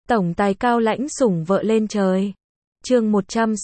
Tổng tài cao lãnh sủng vợ lên trời. Chương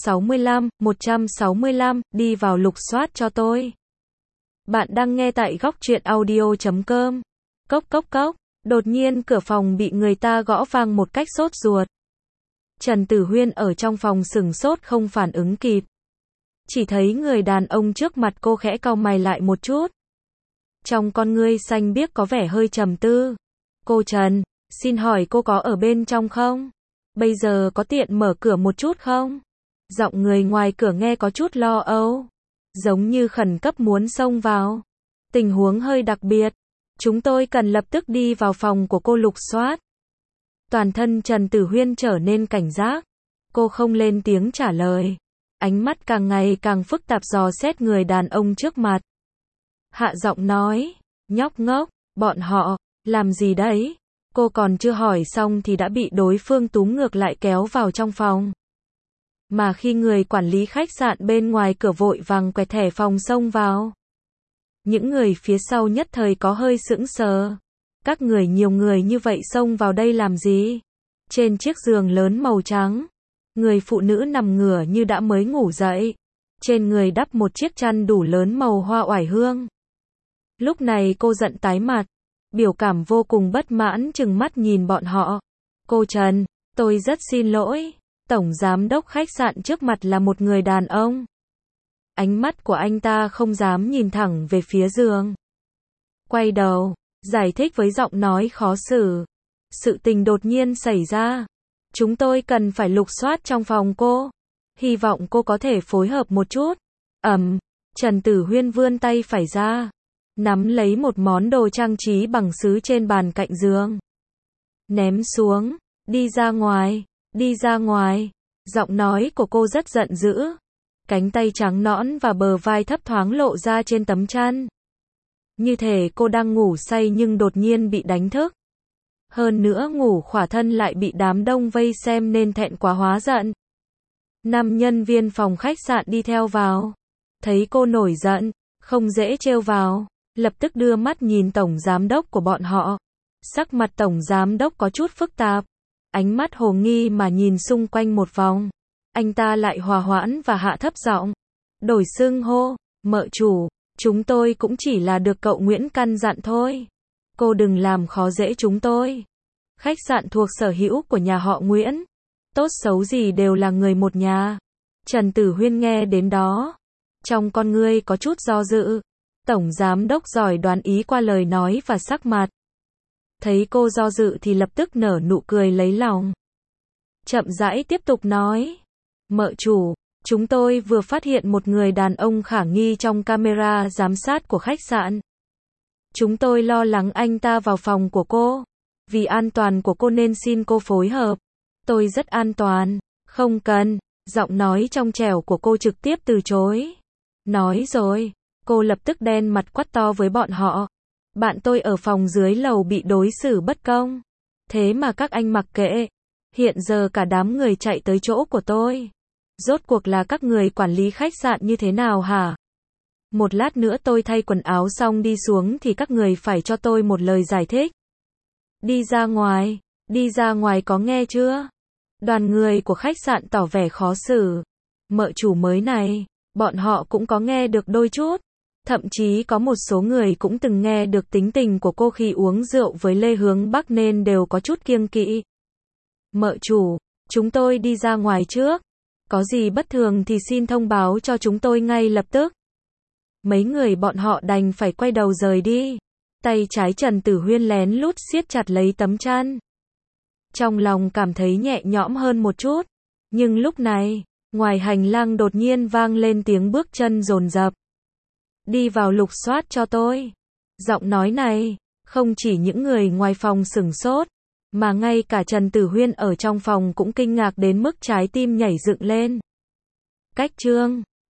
165, đi vào lục soát cho tôi. Bạn đang nghe tại góc truyện audio.com. Cốc cốc cốc, đột nhiên cửa phòng bị người ta gõ vang một cách sốt ruột. Trần Tử Huyên ở trong phòng sửng sốt không phản ứng kịp. Chỉ thấy người đàn ông trước mặt cô khẽ cau mày lại một chút. Trong con ngươi xanh biếc có vẻ hơi trầm tư. Cô Trần, xin hỏi cô có ở bên trong không? Bây giờ có tiện mở cửa một chút không? Giọng người ngoài cửa nghe có chút lo âu. Giống như khẩn cấp muốn xông vào. Tình huống hơi đặc biệt. Chúng tôi cần lập tức đi vào phòng của cô lục soát. Toàn thân Trần Tử Huyên trở nên cảnh giác. Cô không lên tiếng trả lời. Ánh mắt càng ngày càng phức tạp dò xét người đàn ông trước mặt. Hạ giọng nói, nhóc ngốc, bọn họ, làm gì đấy? Cô còn chưa hỏi xong thì đã bị đối phương túm ngược lại kéo vào trong phòng. Mà khi người quản lý khách sạn bên ngoài cửa vội vàng quẹt thẻ phòng xông vào. Những người phía sau nhất thời có hơi sững sờ. Các người nhiều người như vậy xông vào đây làm gì? Trên chiếc giường lớn màu trắng, người phụ nữ nằm ngửa như đã mới ngủ dậy. Trên người đắp một chiếc chăn đủ lớn màu hoa oải hương. Lúc này cô giận tái mặt, biểu cảm vô cùng bất mãn trừng mắt nhìn bọn họ. Cô Trần, tôi rất xin lỗi. Tổng giám đốc khách sạn trước mặt là một người đàn ông. Ánh mắt của anh ta không dám nhìn thẳng về phía giường. Quay đầu, giải thích với giọng nói khó xử. Sự tình đột nhiên xảy ra. Chúng tôi cần phải lục soát trong phòng cô. Hy vọng cô có thể phối hợp một chút. Trần Tử Huyên vươn tay phải ra. Nắm lấy một món đồ trang trí bằng sứ trên bàn cạnh giường. Ném xuống. Đi ra ngoài. Đi ra ngoài. Giọng nói của cô rất giận dữ. Cánh tay trắng nõn và bờ vai thấp thoáng lộ ra trên tấm chăn. Như thể cô đang ngủ say nhưng đột nhiên bị đánh thức. Hơn nữa ngủ khỏa thân lại bị đám đông vây xem nên thẹn quá hóa giận. 5 nhân viên phòng khách sạn đi theo vào. Thấy cô nổi giận, không dễ trêu vào. Lập tức đưa mắt nhìn tổng giám đốc của bọn họ. Sắc mặt tổng giám đốc có chút phức tạp. Ánh mắt hồ nghi mà nhìn xung quanh một vòng. Anh ta lại hòa hoãn và hạ thấp giọng. Đổi xưng hô, mợ chủ, chúng tôi cũng chỉ là được cậu Nguyễn căn dặn thôi. Cô đừng làm khó dễ chúng tôi. Khách sạn thuộc sở hữu của nhà họ Nguyễn. Tốt xấu gì đều là người một nhà. Trần Tử Huyên nghe đến đó. Trong con ngươi có chút do dự. Tổng giám đốc giỏi đoán ý qua lời nói và sắc mặt. Thấy cô do dự thì lập tức nở nụ cười lấy lòng. Chậm rãi tiếp tục nói. Mợ chủ, chúng tôi vừa phát hiện một người đàn ông khả nghi trong camera giám sát của khách sạn. Chúng tôi lo lắng anh ta vào phòng của cô. Vì an toàn của cô nên xin cô phối hợp. Tôi rất an toàn, không cần. Giọng nói trong trẻo của cô trực tiếp từ chối. Nói rồi, cô lập tức đen mặt quát to với bọn họ. Bạn tôi ở phòng dưới lầu bị đối xử bất công. Thế mà các anh mặc kệ. Hiện giờ cả đám người chạy tới chỗ của tôi. Rốt cuộc là các người quản lý khách sạn như thế nào hả? Một lát nữa tôi thay quần áo xong đi xuống thì các người phải cho tôi một lời giải thích. Đi ra ngoài có nghe chưa? Đoàn người của khách sạn tỏ vẻ khó xử. Mợ chủ mới này, bọn họ cũng có nghe được đôi chút. Thậm chí có một số người cũng từng nghe được tính tình của cô khi uống rượu với Lê Hướng Bắc nên đều có chút kiêng kỵ. Mợ chủ, chúng tôi đi ra ngoài trước. Có gì bất thường thì xin thông báo cho chúng tôi ngay lập tức. Mấy người bọn họ đành phải quay đầu rời đi. Tay trái Trần Tử Huyên lén lút siết chặt lấy tấm chăn. Trong lòng cảm thấy nhẹ nhõm hơn một chút. Nhưng lúc này, ngoài hành lang đột nhiên vang lên tiếng bước chân dồn dập. Đi vào lục soát cho tôi. Giọng nói này, không chỉ những người ngoài phòng sửng sốt, mà ngay cả Trần Tử Huyên ở trong phòng cũng kinh ngạc đến mức trái tim nhảy dựng lên. Cách chương